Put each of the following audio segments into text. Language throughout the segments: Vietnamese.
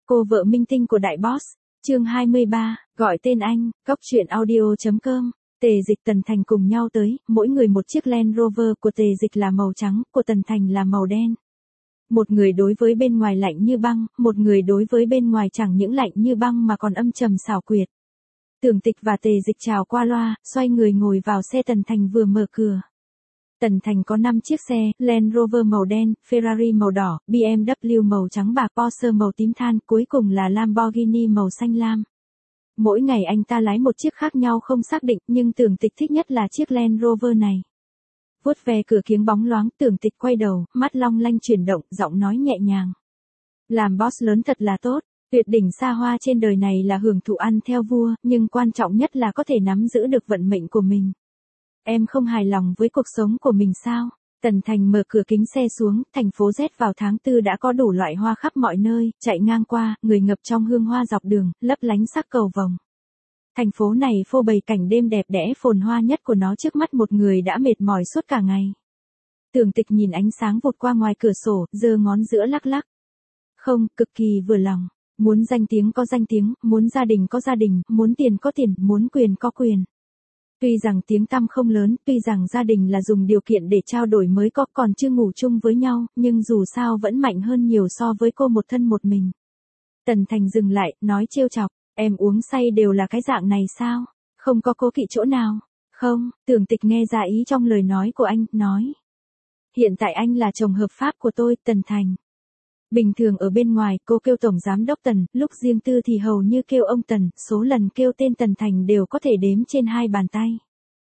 Cô vợ minh tinh của đại boss. Chương 23, gọi tên anh, cóc truyện audio.com. Tề Dịch Tần Thành cùng nhau tới, mỗi người một chiếc Land Rover, của Tề Dịch là màu trắng, của Tần Thành là màu đen. Một người đối với bên ngoài lạnh như băng, một người đối với bên ngoài chẳng những lạnh như băng mà còn âm trầm xảo quyệt. Tưởng Tịch và Tề Dịch chào qua loa, xoay người ngồi vào xe Tần Thành vừa mở cửa. Tần Thành có 5 chiếc xe, Land Rover màu đen, Ferrari màu đỏ, BMW màu trắng bạc, Porsche màu tím than, cuối cùng là Lamborghini màu xanh lam. Mỗi ngày anh ta lái một chiếc khác nhau không xác định, nhưng Tưởng Tịch thích nhất là chiếc Land Rover này. Vuốt ve cửa kiếng bóng loáng, Tưởng Tịch quay đầu, mắt long lanh chuyển động, giọng nói nhẹ nhàng. Làm boss lớn thật là tốt, tuyệt đỉnh xa hoa trên đời này là hưởng thụ ăn theo vua, nhưng quan trọng nhất là có thể nắm giữ được vận mệnh của mình. Em không hài lòng với cuộc sống của mình sao? Tần Thành mở cửa kính xe xuống, thành phố Z vào tháng 4 đã có đủ loại hoa khắp mọi nơi, chạy ngang qua, người ngập trong hương hoa dọc đường, lấp lánh sắc cầu vồng. Thành phố này phô bày cảnh đêm đẹp đẽ phồn hoa nhất của nó trước mắt một người đã mệt mỏi suốt cả ngày. Tưởng Tịch nhìn ánh sáng vụt qua ngoài cửa sổ, giơ ngón giữa lắc lắc. Không, cực kỳ vừa lòng. Muốn danh tiếng có danh tiếng, muốn gia đình có gia đình, muốn tiền có tiền, muốn quyền có quyền. Tuy rằng tiếng tăm không lớn, tuy rằng gia đình là dùng điều kiện để trao đổi mới có, còn chưa ngủ chung với nhau, nhưng dù sao vẫn mạnh hơn nhiều so với cô một thân một mình. Tần Thành dừng lại, nói trêu chọc, em uống say đều là cái dạng này sao? Không có cố kỵ chỗ nào? Không, Tưởng Tịch nghe ra ý trong lời nói của anh, nói. Hiện tại anh là chồng hợp pháp của tôi, Tần Thành. Bình thường ở bên ngoài, cô kêu Tổng Giám Đốc Tần, lúc riêng tư thì hầu như kêu ông Tần, số lần kêu tên Tần Thành đều có thể đếm trên 2 bàn tay.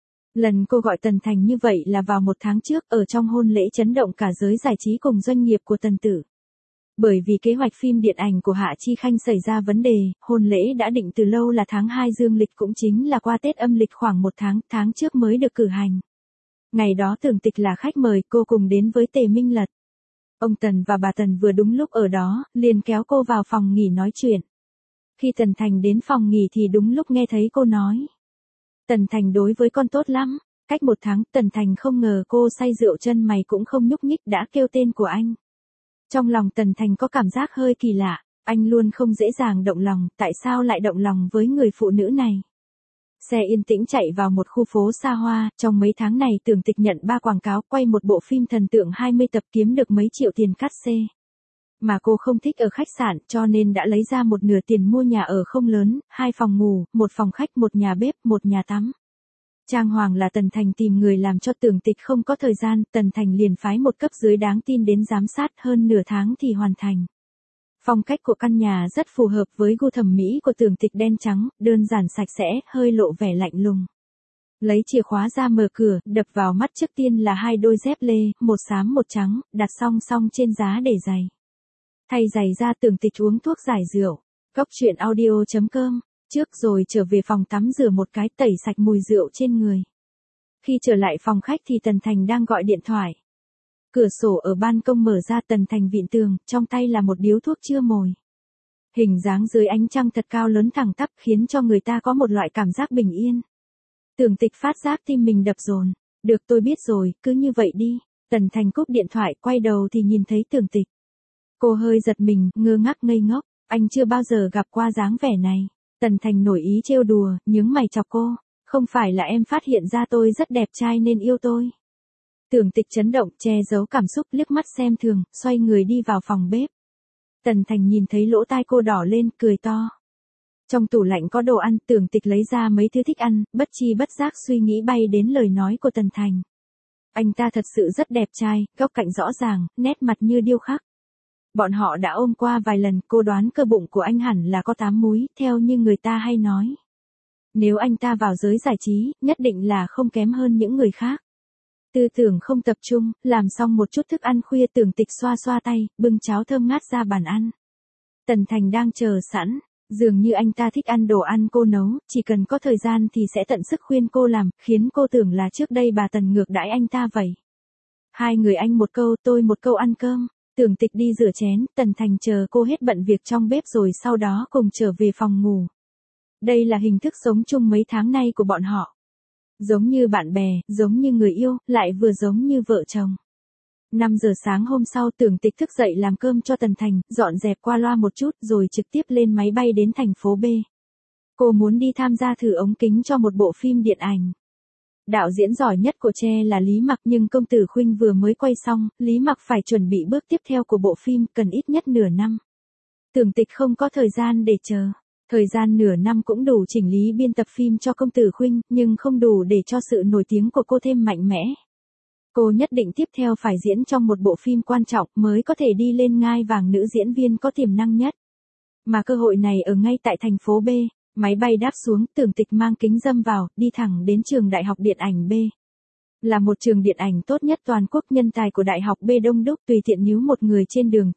Lần cô gọi Tần Thành như vậy là vào 1 tháng trước, ở trong hôn lễ chấn động cả giới giải trí cùng doanh nghiệp của Tần Tử. Bởi vì kế hoạch phim điện ảnh của Hạ Chi Khanh xảy ra vấn đề, hôn lễ đã định từ lâu là tháng 2 dương lịch, cũng chính là qua Tết âm lịch khoảng 1 tháng trước mới được cử hành. Ngày đó Tưởng Tịch là khách mời, cô cùng đến với Tề Minh Lật. Ông Tần và bà Tần vừa đúng lúc ở đó, liền kéo cô vào phòng nghỉ nói chuyện. Khi Tần Thành đến phòng nghỉ thì đúng lúc nghe thấy cô nói. Tần Thành đối với con tốt lắm. Cách 1 tháng, Tần Thành không ngờ cô say rượu, chân mày cũng không nhúc nhích đã kêu tên của anh. Trong lòng Tần Thành có cảm giác hơi kỳ lạ, anh luôn không dễ dàng động lòng, tại sao lại động lòng với người phụ nữ này? Xe yên tĩnh chạy vào một khu phố xa hoa, trong mấy tháng này Tưởng Tịch nhận 3 quảng cáo, quay một bộ phim thần tượng 20 tập, kiếm được mấy triệu tiền cát xê. Mà cô không thích ở khách sạn, cho nên đã lấy ra một nửa tiền mua nhà ở không lớn, 2 phòng ngủ, 1 phòng khách, 1 nhà bếp, 1 nhà tắm. Trang hoàng là Tần Thành tìm người làm cho, Tưởng Tịch không có thời gian, Tần Thành liền phái một cấp dưới đáng tin đến giám sát, hơn nửa tháng thì hoàn thành. Phong cách của căn nhà rất phù hợp với gu thẩm mỹ của Tưởng Tịch, đen trắng, đơn giản sạch sẽ, hơi lộ vẻ lạnh lùng. Lấy chìa khóa ra mở cửa, đập vào mắt trước tiên là 2 đôi dép lê, một xám một trắng, đặt song song trên giá để giày. Thay giày ra, Tưởng Tịch uống thuốc giải rượu. Cóc truyện audio.com. Trước rồi trở về phòng tắm rửa một cái, tẩy sạch mùi rượu trên người. Khi trở lại phòng khách thì Tần Thành đang gọi điện thoại. Cửa sổ ở ban công mở ra, Tần Thành vịn tường, trong tay là một điếu thuốc chưa mồi. Hình dáng dưới ánh trăng thật cao lớn thẳng tắp, khiến cho người ta có một loại cảm giác bình yên. Tưởng Tịch phát giác tim mình đập dồn. Được, tôi biết rồi, cứ như vậy đi. Tần Thành cúp điện thoại, quay đầu thì nhìn thấy Tưởng Tịch. Cô hơi giật mình, ngơ ngác ngây ngốc, anh chưa bao giờ gặp qua dáng vẻ này. Tần Thành nổi ý trêu đùa, nhướng mày chọc cô. Không phải là em phát hiện ra tôi rất đẹp trai nên yêu tôi? Tưởng Tịch chấn động, che giấu cảm xúc, liếc mắt xem thường, xoay người đi vào phòng bếp. Tần Thành nhìn thấy lỗ tai cô đỏ lên, cười to. Trong tủ lạnh có đồ ăn, Tưởng Tịch lấy ra mấy thứ thích ăn, bất chi bất giác suy nghĩ bay đến lời nói của Tần Thành. Anh ta thật sự rất đẹp trai, góc cạnh rõ ràng, nét mặt như điêu khắc. Bọn họ đã ôm qua vài lần, cô đoán cơ bụng của anh hẳn là có 8 múi, theo như người ta hay nói. Nếu anh ta vào giới giải trí, nhất định là không kém hơn những người khác. Tư tưởng không tập trung, làm xong một chút thức ăn khuya, Tưởng Tịch xoa xoa tay, bưng cháo thơm ngát ra bàn ăn. Tần Thành đang chờ sẵn, dường như anh ta thích ăn đồ ăn cô nấu, chỉ cần có thời gian thì sẽ tận sức khuyên cô làm, khiến cô tưởng là trước đây bà Tần ngược đãi anh ta vậy. Hai người anh một câu tôi một câu ăn cơm. Tưởng Tịch đi rửa chén, Tần Thành chờ cô hết bận việc trong bếp rồi sau đó cùng trở về phòng ngủ. Đây là hình thức sống chung mấy tháng nay của bọn họ. Giống như bạn bè, giống như người yêu, lại vừa giống như vợ chồng. 5 giờ sáng hôm sau Tưởng Tịch thức dậy làm cơm cho Tần Thành, dọn dẹp qua loa một chút rồi trực tiếp lên máy bay đến thành phố B. Cô muốn đi tham gia thử ống kính cho một bộ phim điện ảnh. Đạo diễn giỏi nhất của Tre là Lý Mặc nhưng Công tử Khuynh vừa mới quay xong, Lý Mặc phải chuẩn bị bước tiếp theo của bộ phim cần ít nhất nửa năm. Tưởng Tịch không có thời gian để chờ. Thời gian nửa năm cũng đủ chỉnh lý biên tập phim cho Công tử Khuynh, nhưng không đủ để cho sự nổi tiếng của cô thêm mạnh mẽ. Cô nhất định tiếp theo phải diễn trong một bộ phim quan trọng mới có thể đi lên ngai vàng nữ diễn viên có tiềm năng nhất. Mà cơ hội này ở ngay tại thành phố B. Máy bay đáp xuống, Tưởng Tịch mang kính râm vào, đi thẳng đến trường Đại học Điện ảnh B. Là một trường điện ảnh tốt nhất toàn quốc, nhân tài của Đại học B đông đúc, tùy tiện níu một người trên đường,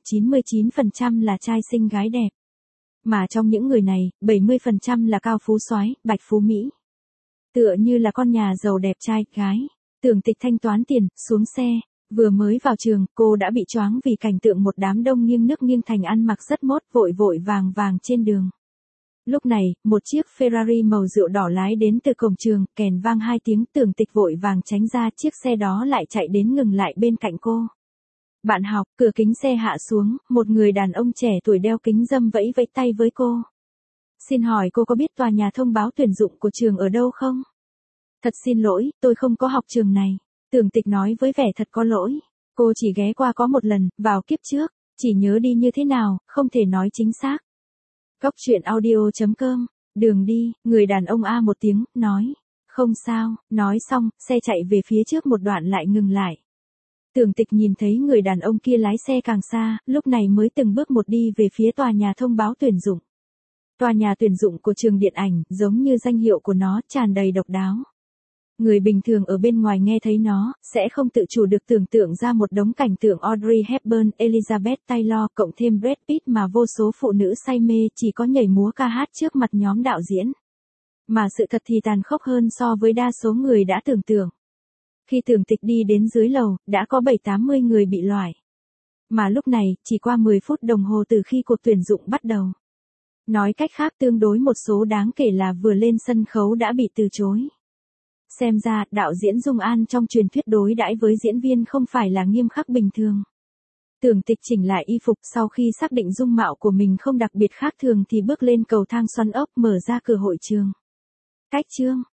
99% là trai xinh gái đẹp. Mà trong những người này, 70% là cao phú soái, bạch phú Mỹ. Tựa như là con nhà giàu đẹp trai, gái. Tưởng Tịch thanh toán tiền, xuống xe. Vừa mới vào trường, cô đã bị choáng vì cảnh tượng một đám đông nghiêng nước nghiêng thành ăn mặc rất mốt vội vội vàng vàng trên đường. Lúc này, một chiếc Ferrari màu rượu đỏ lái đến từ cổng trường, kèn vang 2 tiếng, Tưởng Tịch vội vàng tránh ra, chiếc xe đó lại chạy đến ngừng lại bên cạnh cô. Bạn học, cửa kính xe hạ xuống, một người đàn ông trẻ tuổi đeo kính râm vẫy vẫy tay với cô. Xin hỏi cô có biết tòa nhà thông báo tuyển dụng của trường ở đâu không? Thật xin lỗi, tôi không có học trường này. Tưởng Tịch nói với vẻ thật có lỗi. Cô chỉ ghé qua có một lần, vào kiếp trước, chỉ nhớ đi như thế nào, không thể nói chính xác. Cóc truyện audio.com, đường đi, người đàn ông a một tiếng, nói. Không sao, nói xong, xe chạy về phía trước một đoạn lại ngừng lại. Tưởng Tịch nhìn thấy người đàn ông kia lái xe càng xa, lúc này mới từng bước một đi về phía tòa nhà thông báo tuyển dụng. Tòa nhà tuyển dụng của trường điện ảnh, giống như danh hiệu của nó, tràn đầy độc đáo. Người bình thường ở bên ngoài nghe thấy nó, sẽ không tự chủ được tưởng tượng ra một đống cảnh tượng Audrey Hepburn, Elizabeth Taylor, cộng thêm Brad Pitt mà vô số phụ nữ say mê chỉ có nhảy múa ca hát trước mặt nhóm đạo diễn. Mà sự thật thì tàn khốc hơn so với đa số người đã tưởng tượng. Khi Tưởng Tịch đi đến dưới lầu, đã có 70-80 người bị loại. Mà lúc này, chỉ qua 10 phút đồng hồ từ khi cuộc tuyển dụng bắt đầu. Nói cách khác, tương đối một số đáng kể là vừa lên sân khấu đã bị từ chối. Xem ra, đạo diễn Dung An trong truyền thuyết đối đãi với diễn viên không phải là nghiêm khắc bình thường. Tưởng Tịch chỉnh lại y phục, sau khi xác định dung mạo của mình không đặc biệt khác thường thì bước lên cầu thang xoắn ốc, mở ra cửa hội trường. Cách chương